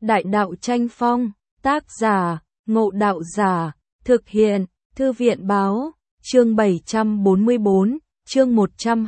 Đại đạo tranh phong, tác giả, Ngộ Đạo Giả, thực hiện, Thư viện báo, chương 744, chương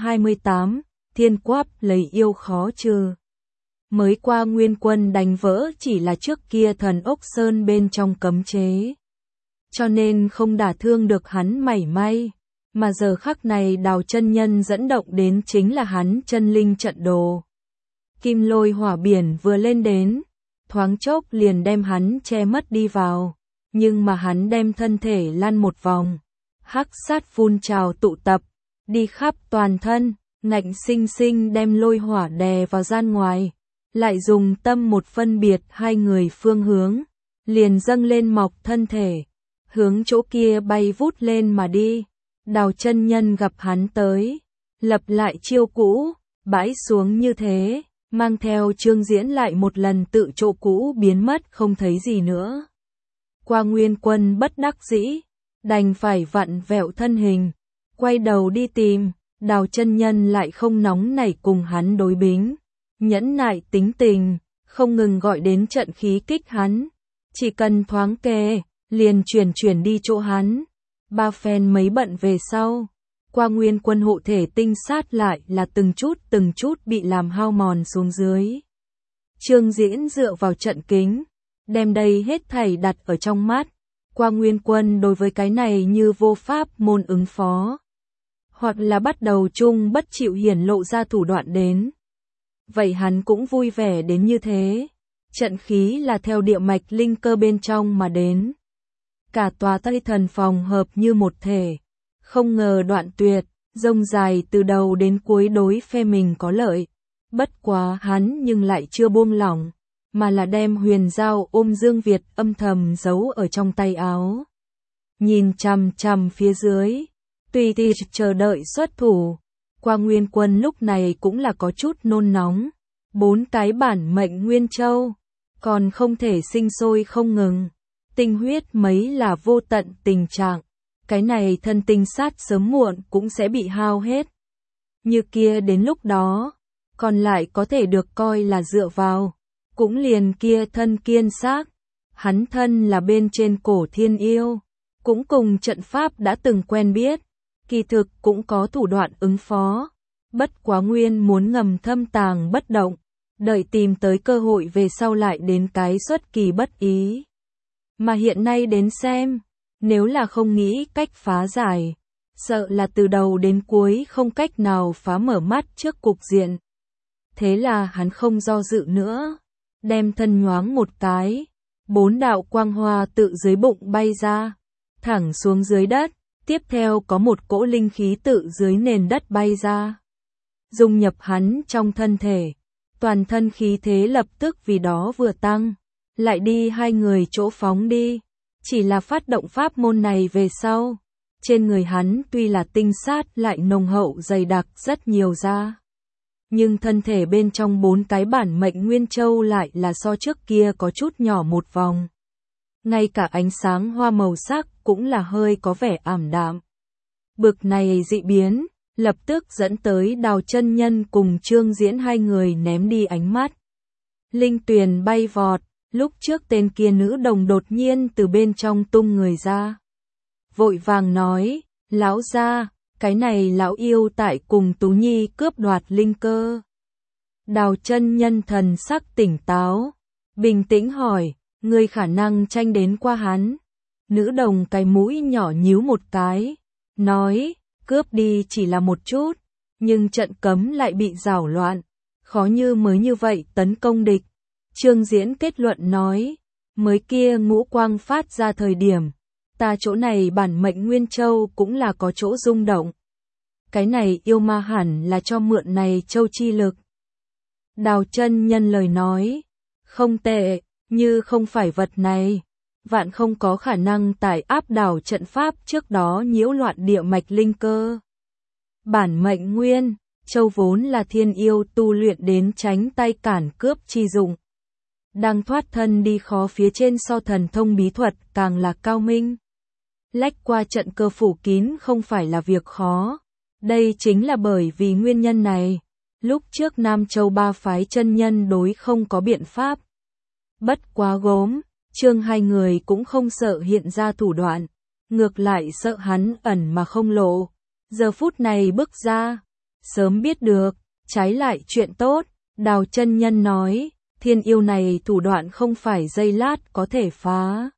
128, Thiên Quáp lấy yêu khó trừ. Mới qua Nguyên Quân đánh vỡ chỉ là trước kia Thần Ốc Sơn bên trong cấm chế, cho nên không đả thương được hắn mảy may, mà giờ khắc này Đào chân nhân dẫn động đến chính là hắn chân linh trận đồ. Kim lôi hỏa biển vừa lên đến, thoáng chốc liền đem hắn che mất đi vào, nhưng mà hắn đem thân thể lăn một vòng, hắc sát phun trào tụ tập, đi khắp toàn thân, ngạnh sinh sinh đem lôi hỏa đè vào gian ngoài, lại dùng tâm một phân biệt hai người phương hướng, liền dâng lên mọc thân thể, hướng chỗ kia bay vút lên mà đi. Đào chân nhân gặp hắn tới, lập lại chiêu cũ, bãi xuống như thế, mang theo Trương Diễn lại một lần tự chỗ cũ biến mất không thấy gì nữa. Qua Nguyên Quân bất đắc dĩ, đành phải vặn vẹo thân hình, quay đầu đi tìm, Đào chân nhân lại không nóng nảy cùng hắn đối bính, nhẫn nại tính tình, không ngừng gọi đến trận khí kích hắn, chỉ cần thoáng kề, liền chuyển đi chỗ hắn. Ba phen mấy bận về sau, Qua Nguyên Quân hộ thể tinh sát lại là từng chút bị làm hao mòn xuống dưới. Trương Diễn dựa vào trận kính, đem đây hết thảy đặt ở trong mắt. Qua Nguyên Quân đối với cái này như vô pháp môn ứng phó, hoặc là bắt đầu chung bất chịu hiển lộ ra thủ đoạn đến. Vậy hắn cũng vui vẻ đến như thế. Trận khí là theo địa mạch linh cơ bên trong mà đến. Cả tòa Tây Thần phòng hợp như một thể, không ngờ đoạn tuyệt, rông dài từ đầu đến cuối đối phe mình có lợi. Bất quá hắn nhưng lại chưa buông lỏng, mà là đem huyền dao ôm Dương Việt âm thầm giấu ở trong tay áo. Nhìn chằm chằm phía dưới, tùy thì chờ đợi xuất thủ. Qua Nguyên Quân lúc này cũng là có chút nôn nóng. 4 cái bản mệnh Nguyên Châu, còn không thể sinh sôi không ngừng. Tinh huyết mấy là vô tận tình trạng, cái này thân tinh sát sớm muộn cũng sẽ bị hao hết. Như kia đến lúc đó, còn lại có thể được coi là dựa vào, cũng liền kia thân kiên xác, hắn thân là bên trên cổ thiên yêu, cũng cùng trận pháp đã từng quen biết, kỳ thực cũng có thủ đoạn ứng phó, bất quá Nguyên muốn ngầm thâm tàng bất động, đợi tìm tới cơ hội về sau lại đến cái xuất kỳ bất ý. Mà hiện nay đến xem, nếu là không nghĩ cách phá giải, sợ là từ đầu đến cuối không cách nào phá mở mắt trước cục diện. Thế là hắn không do dự nữa, đem thân nhoáng một cái, 4 đạo quang hoa tự dưới bụng bay ra, thẳng xuống dưới đất, tiếp theo có một cỗ linh khí tự dưới nền đất bay ra, dung nhập hắn trong thân thể, toàn thân khí thế lập tức vì đó vừa tăng. Lại đi hai người chỗ phóng đi, chỉ là phát động pháp môn này về sau, trên người hắn tuy là tinh sát lại nồng hậu dày đặc rất nhiều ra, nhưng thân thể bên trong 4 cái bản mệnh Nguyên Châu lại là so trước kia có chút nhỏ một vòng. Ngay cả ánh sáng hoa màu sắc cũng là hơi có vẻ ảm đạm. Bực này dị biến, lập tức dẫn tới Đào chân nhân cùng Trương Diễn hai người ném đi ánh mắt. Linh tuyền bay vọt. Lúc trước tên kia nữ đồng đột nhiên từ bên trong tung người ra. Vội vàng nói, lão gia, cái này lão yêu tại cùng Tú Nhi cướp đoạt linh cơ. Đào chân nhân thần sắc tỉnh táo, bình tĩnh hỏi, người khả năng tranh đến qua hắn. Nữ đồng cái mũi nhỏ nhíu một cái, nói, cướp đi chỉ là một chút, nhưng trận cấm lại bị rảo loạn, khó như mới như vậy tấn công địch. Trương Diễn kết luận nói, mới kia ngũ quang phát ra thời điểm, ta chỗ này bản mệnh Nguyên Châu cũng là có chỗ rung động. Cái này yêu ma hẳn là cho mượn này châu chi lực. Đào chân nhân lời nói, không tệ, như không phải vật này, vạn không có khả năng tại áp đảo trận pháp trước đó nhiễu loạn địa mạch linh cơ. Bản mệnh Nguyên Châu vốn là thiên yêu tu luyện đến tránh tay cản cướp chi dụng. Đang thoát thân đi khó phía trên so thần thông bí thuật càng là cao minh. Lách qua trận cơ phủ kín không phải là việc khó. Đây chính là bởi vì nguyên nhân này. Lúc trước Nam Châu 3 phái chân nhân đối không có biện pháp. Bất quá gốm, Trương hai người cũng không sợ hiện ra thủ đoạn, ngược lại sợ hắn ẩn mà không lộ. Giờ phút này bước ra, sớm biết được, trái lại chuyện tốt, Đào chân nhân nói, thiên yêu này thủ đoạn không phải giây lát có thể phá.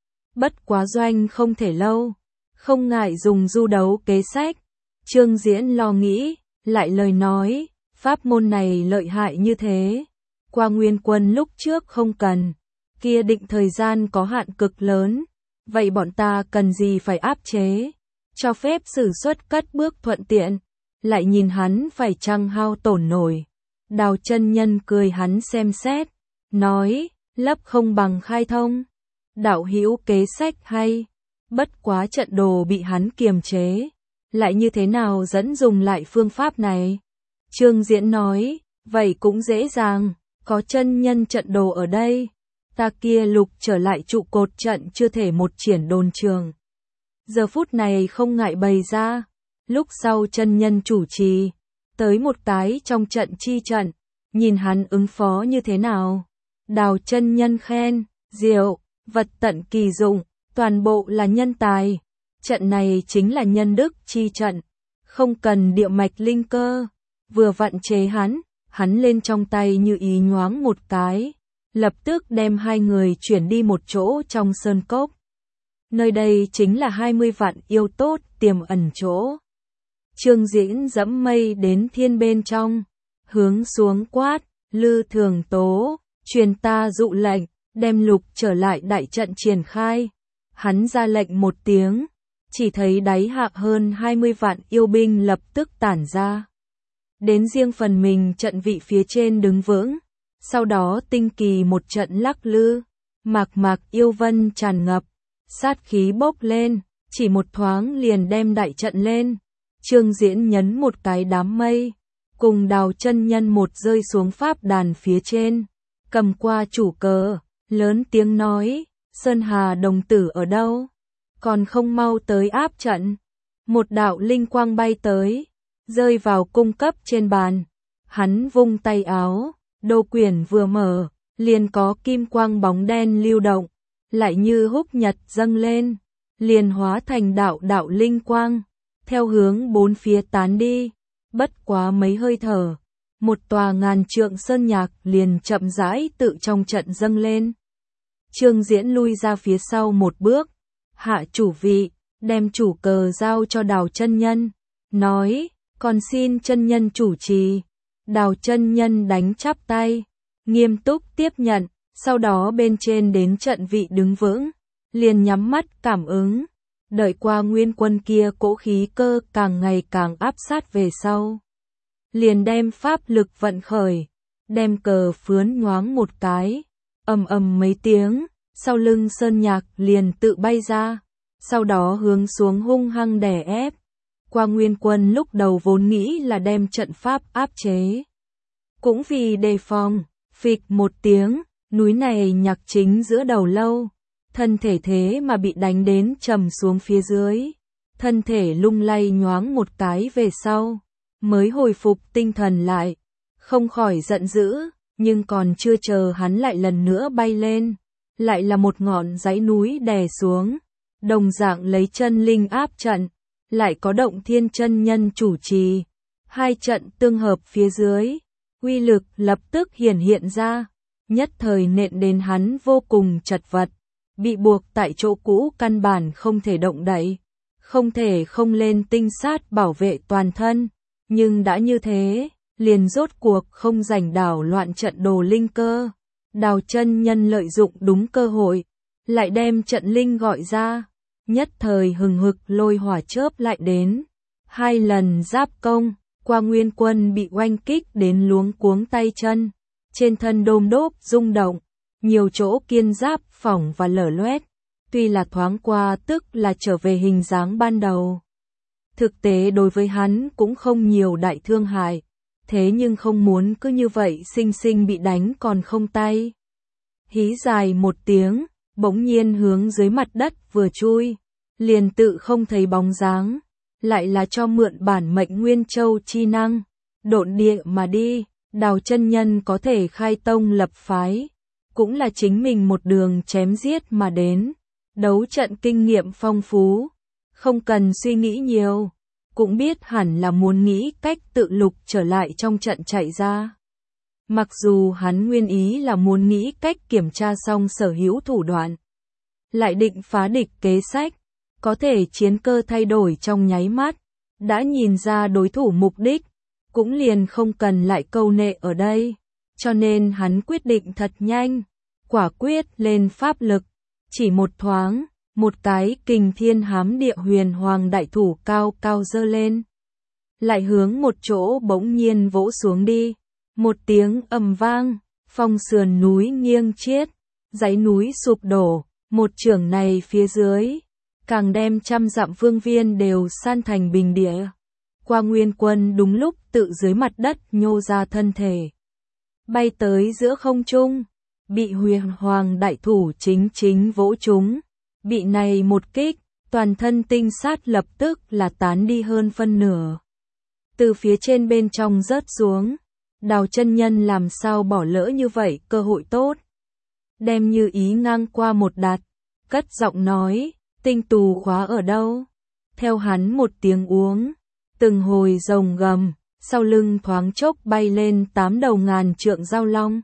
Bất quá doanh không thể lâu, không ngại dùng du đấu kế sách. Trương Diễn lo nghĩ, lại lời nói, pháp môn này lợi hại như thế. Qua Nguyên Quân lúc trước không cần, kia định thời gian có hạn cực lớn, vậy bọn ta cần gì phải áp chế, cho phép sử xuất cất bước thuận tiện, lại nhìn hắn phải chăng hao tổn nổi. Đào chân nhân cười hắn xem xét, nói, lấp không bằng khai thông. Đạo hữu kế sách hay, bất quá trận đồ bị hắn kiềm chế, lại như thế nào dẫn dùng lại phương pháp này? Trương Diễn nói, vậy cũng dễ dàng, có chân nhân trận đồ ở đây, ta kia lục trở lại trụ cột trận chưa thể một triển đồn trường. Giờ phút này không ngại bày ra, lúc sau chân nhân chủ trì, tới một cái trong trận chi trận, nhìn hắn ứng phó như thế nào. Đào chân nhân khen, diệu, vật tận kỳ dụng, toàn bộ là nhân tài. Trận này chính là nhân đức chi trận, không cần địa mạch linh cơ, vừa vặn chế hắn lên trong tay như ý nhoáng một cái, lập tức đem hai người chuyển đi một chỗ trong sơn cốc. Nơi đây chính là 20 vạn yêu tốt tiềm ẩn chỗ. Trương Diễn dẫm mây đến thiên bên trong, hướng xuống quát, Lư Thường Tố, truyền ta dụ lệnh, đem lục trở lại đại trận triển khai. Hắn ra lệnh một tiếng, chỉ thấy đáy hạ hơn 20 vạn yêu binh lập tức tản ra. Đến riêng phần mình trận vị phía trên đứng vững, sau đó tinh kỳ một trận lắc lư, mạc yêu vân tràn ngập, sát khí bốc lên, chỉ một thoáng liền đem đại trận lên. Trương Diễn nhấn một cái đám mây, cùng Đào chân nhân một rơi xuống pháp đàn phía trên, cầm qua chủ cờ, lớn tiếng nói, Sơn Hà đồng tử ở đâu? Còn không mau tới áp trận. Một đạo linh quang bay tới, rơi vào cung cấp trên bàn. Hắn vung tay áo, đồ quyển vừa mở, liền có kim quang bóng đen lưu động, lại như húc nhật dâng lên, liền hóa thành đạo linh quang, theo hướng bốn phía tán đi. Bất quá mấy hơi thở, một tòa ngàn trượng sơn nhạc liền chậm rãi tự trong trận dâng lên. Trương Diễn lui ra phía sau một bước, hạ chủ vị, đem chủ cờ giao cho Đào chân nhân, nói, còn xin chân nhân chủ trì. Đào chân nhân đánh chắp tay, nghiêm túc tiếp nhận, sau đó bên trên đến trận vị đứng vững, liền nhắm mắt cảm ứng, đợi qua Nguyên Quân kia cỗ khí cơ càng ngày càng áp sát về sau. Liền đem pháp lực vận khởi, đem cờ phướn nhoáng một cái, ầm mấy tiếng, sau lưng sơn nhạc liền tự bay ra, sau đó hướng xuống hung hăng đè ép. Qua Nguyên Quân lúc đầu vốn nghĩ là đem trận pháp áp chế, cũng vì đề phòng, phịch một tiếng, núi này nhạc chính giữa đầu lâu, thân thể thế mà bị đánh đến trầm xuống phía dưới, thân thể lung lay nhoáng một cái về sau, mới hồi phục tinh thần lại, không khỏi giận dữ, nhưng còn chưa chờ hắn lại lần nữa bay lên, lại là một ngọn dãy núi đè xuống, đồng dạng lấy chân linh áp trận, lại có Động Thiên chân nhân chủ trì, hai trận tương hợp phía dưới, uy lực lập tức hiện ra, nhất thời nện đến hắn vô cùng chật vật, bị buộc tại chỗ cũ căn bản không thể động đậy, không thể không lên tinh sát bảo vệ toàn thân, nhưng đã như thế, liền rốt cuộc không rảnh đảo loạn trận đồ linh cơ. Đào chân nhân lợi dụng đúng cơ hội, lại đem trận linh gọi ra, nhất thời hừng hực lôi hỏa chớp lại đến, hai lần giáp công, qua Nguyên Quân bị oanh kích đến luống cuống tay chân, trên thân đôm đốp rung động, nhiều chỗ kiên giáp phỏng và lở loét, tuy là thoáng qua tức là trở về hình dáng ban đầu. Thực tế đối với hắn cũng không nhiều đại thương hại, thế nhưng không muốn cứ như vậy sinh sinh bị đánh còn không tay. Hí dài một tiếng, bỗng nhiên hướng dưới mặt đất vừa chui, liền tự không thấy bóng dáng, lại là cho mượn bản mệnh Nguyên Châu chi năng, độn địa mà đi. Đào chân nhân có thể khai tông lập phái, cũng là chính mình một đường chém giết mà đến, đấu trận kinh nghiệm phong phú, không cần suy nghĩ nhiều, cũng biết hẳn là muốn nghĩ cách tự lục trở lại trong trận chạy ra. Mặc dù hắn nguyên ý là muốn nghĩ cách kiểm tra xong sở hữu thủ đoạn, lại định phá địch kế sách, có thể chiến cơ thay đổi trong nháy mắt, đã nhìn ra đối thủ mục đích, cũng liền không cần lại câu nệ ở đây, cho nên hắn quyết định thật nhanh, quả quyết lên pháp lực, chỉ một thoáng, một cái kình thiên hám địa huyền hoàng đại thủ cao cao giơ lên, lại hướng một chỗ bỗng nhiên vỗ xuống đi, một tiếng ầm vang, phong sườn núi nghiêng chiết, dãy núi sụp đổ, một chưởng này phía dưới, càng đem trăm dặm phương viên đều san thành bình địa. Qua Nguyên Quân đúng lúc tự dưới mặt đất nhô ra thân thể, bay tới giữa không trung, bị huyền hoàng đại thủ chính vỗ trúng, bị này một kích, toàn thân tinh sát lập tức là tán đi hơn phân nửa. Từ phía trên bên trong rớt xuống, Đào chân nhân làm sao bỏ lỡ như vậy cơ hội tốt. Đem Như Ý ngang qua một đặt, cất giọng nói, tinh tù khóa ở đâu? Theo hắn một tiếng uống, từng hồi rồng gầm, sau lưng thoáng chốc bay lên 8 đầu ngàn trượng giao long.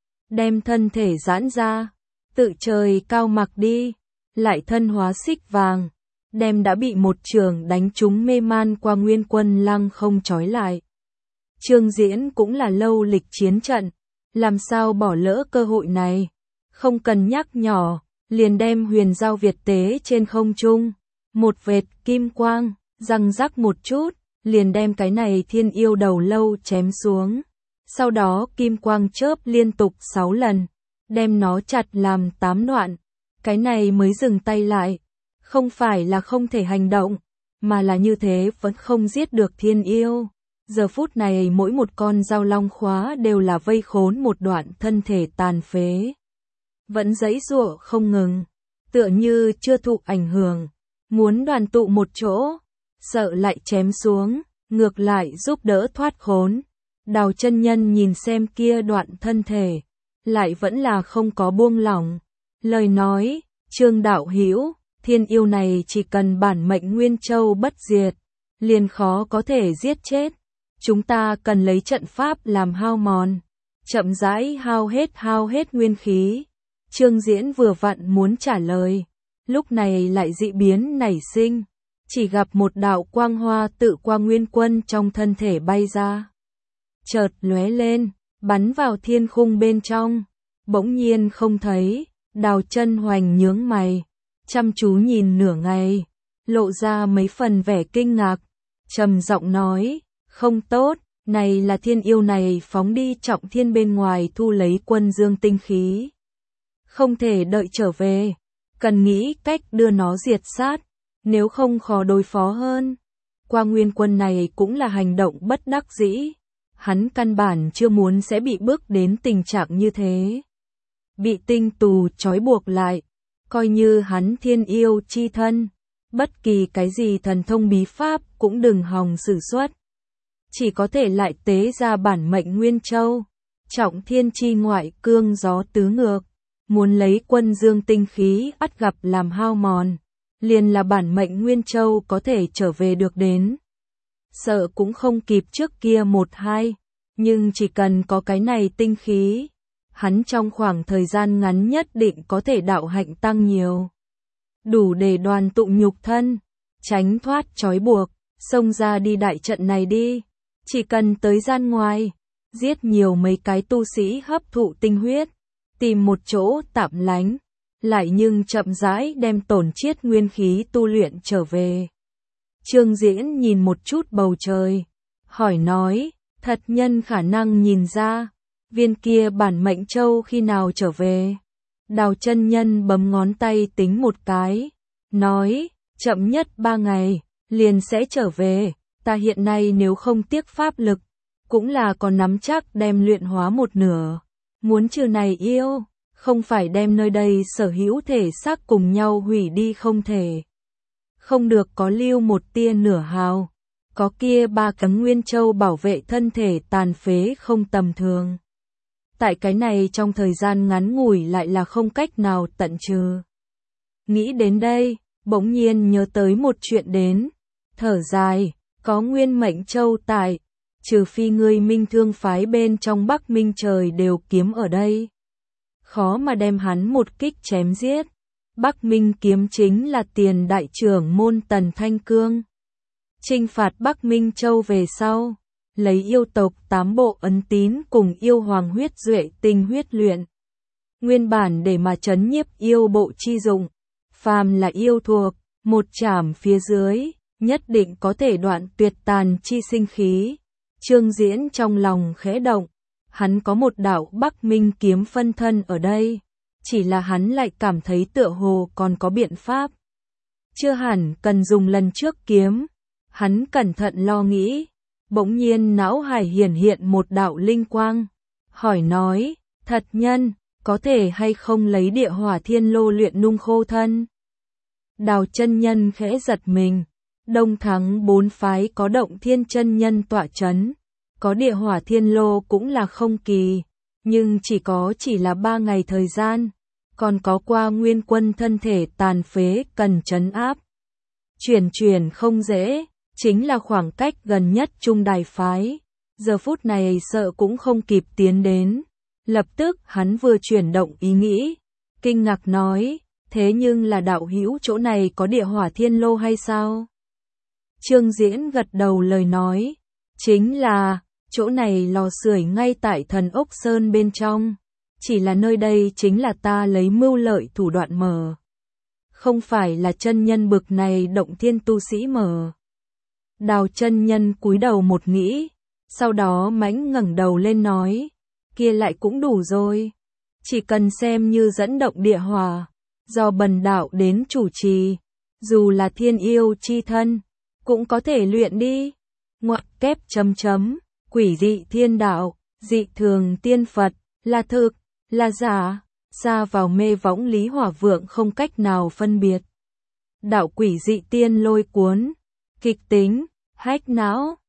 Đem thân thể giãn ra, tự trời cao mặc đi, lại thân hóa xích vàng, đem đã bị một trường đánh trúng mê man Qua Nguyên Quân lăng không trói lại. Trương Diễn cũng là lâu lịch chiến trận, làm sao bỏ lỡ cơ hội này, không cần nhắc nhỏ, liền đem huyền giao Việt tế trên không trung, một vệt kim quang, răng rắc một chút, liền đem cái này thiên yêu đầu lâu chém xuống, sau đó kim quang chớp liên tục 6 lần, đem nó chặt làm 8 đoạn, cái này mới dừng tay lại, không phải là không thể hành động, mà là như thế vẫn không giết được thiên yêu. Giờ phút này mỗi một con dao long khóa đều là vây khốn một đoạn thân thể tàn phế. Vẫn giãy giụa không ngừng, tựa như chưa thụ ảnh hưởng, muốn đoàn tụ một chỗ, sợ lại chém xuống, ngược lại giúp đỡ thoát khốn. Đào chân nhân nhìn xem kia đoạn thân thể, lại vẫn là không có buông lỏng. Lời nói, Trương đạo hữu, thiên yêu này chỉ cần bản mệnh Nguyên Châu bất diệt, liền khó có thể giết chết. Chúng ta cần lấy trận pháp làm hao mòn, chậm rãi hao hết nguyên khí. Trương Diễn vừa vặn muốn trả lời, lúc này lại dị biến nảy sinh, chỉ gặp một đạo quang hoa tự Qua Nguyên Quân trong thân thể bay ra. Chợt lóe lên, bắn vào thiên khung bên trong, bỗng nhiên không thấy, Đào Chân Hoành nhướng mày, chăm chú nhìn nửa ngày, lộ ra mấy phần vẻ kinh ngạc, trầm giọng nói, không tốt, này là thiên yêu này phóng đi trọng thiên bên ngoài thu lấy quân dương tinh khí. Không thể đợi trở về, cần nghĩ cách đưa nó diệt sát, nếu không khó đối phó hơn. Qua Nguyên Quân này cũng là hành động bất đắc dĩ, hắn căn bản chưa muốn sẽ bị bước đến tình trạng như thế. Bị tinh tù trói buộc lại, coi như hắn thiên yêu chi thân, bất kỳ cái gì thần thông bí pháp cũng đừng hòng sử xuất. Chỉ có thể lại tế ra bản mệnh Nguyên Châu, trọng thiên chi ngoại cương gió tứ ngược, muốn lấy quân dương tinh khí ắt gặp làm hao mòn, liền là bản mệnh Nguyên Châu có thể trở về được đến. Sợ cũng không kịp trước kia 1-2, nhưng chỉ cần có cái này tinh khí, hắn trong khoảng thời gian ngắn nhất định có thể đạo hạnh tăng nhiều. Đủ để đoàn tụ nhục thân, tránh thoát trói buộc, xông ra đi đại trận này đi. Chỉ cần tới gian ngoài, giết nhiều mấy cái tu sĩ hấp thụ tinh huyết, tìm một chỗ tạm lánh, lại nhưng chậm rãi đem tổn chiết nguyên khí tu luyện trở về. Trương Diễn nhìn một chút bầu trời, hỏi nói, thật nhân khả năng nhìn ra, viên kia bản mệnh châu khi nào trở về. Đào chân nhân bấm ngón tay tính một cái, nói, chậm nhất 3 ngày, liền sẽ trở về. Ta hiện nay nếu không tiếc pháp lực, cũng là còn nắm chắc đem luyện hóa một nửa. Muốn trừ này yêu, không phải đem nơi đây sở hữu thể xác cùng nhau hủy đi không thể. Không được có lưu một tia nửa hào. Có kia 3 cánh Nguyên Châu bảo vệ thân thể tàn phế không tầm thường. tại cái này trong thời gian ngắn ngủi lại là không cách nào tận trừ. Nghĩ đến đây, bỗng nhiên nhớ tới một chuyện đến, thở dài, có Nguyên Mệnh Châu tại, trừ phi ngươi Minh Thương phái bên trong Bắc Minh trời đều kiếm ở đây. Khó mà đem hắn một kích chém giết. Bắc Minh kiếm chính là tiền đại trưởng môn Tần Thanh Cương. Chinh phạt Bắc Minh Châu về sau, lấy yêu tộc 8 bộ ấn tín cùng yêu hoàng huyết duệ tinh huyết luyện. Nguyên bản để mà trấn nhiếp yêu bộ chi dụng, phàm là yêu thuộc, một chảm phía dưới, nhất định có thể đoạn tuyệt tàn chi sinh khí. Trương Diễn trong lòng khẽ động, hắn có một đạo Bắc Minh kiếm phân thân ở đây, chỉ là hắn lại cảm thấy tựa hồ còn có biện pháp. Chưa hẳn cần dùng lần trước kiếm, hắn cẩn thận lo nghĩ, bỗng nhiên não hải hiển hiện một đạo linh quang, hỏi nói, thật nhân, có thể hay không lấy địa hỏa thiên lô luyện nung khô thân? Đào chân nhân khẽ giật mình, Đông Thắng 4 phái có Động Thiên chân nhân tọa chấn, có địa hỏa thiên lô cũng là không kỳ, nhưng chỉ là 3 ngày thời gian, còn có qua nguyên quân thân thể tàn phế cần trấn áp. Chuyển không dễ, chính là khoảng cách gần nhất trung đài phái, giờ phút này sợ cũng không kịp tiến đến. Lập tức hắn vừa chuyển động ý nghĩ, kinh ngạc nói, thế nhưng là đạo hữu chỗ này có địa hỏa thiên lô hay sao? Trương Diễn gật đầu lời nói, chính là, chỗ này lò sưởi ngay tại Thần Ốc Sơn bên trong, chỉ là nơi đây chính là ta lấy mưu lợi thủ đoạn mở. Không phải là chân nhân bực này động thiên tu sĩ mở. Đào chân nhân cúi đầu một nghĩ, sau đó mãnh ngẩng đầu lên nói, kia lại cũng đủ rồi. Chỉ cần xem như dẫn động địa hỏa, do bần đạo đến chủ trì, dù là thiên yêu chi thân, cũng có thể luyện đi. Ngoặc kép chấm chấm, quỷ dị thiên đạo, dị thường tiên Phật, là thực, là giả, xa vào mê võng Lý Hỏa Vượng không cách nào phân biệt. Đạo quỷ dị tiên lôi cuốn, kịch tính, hách não.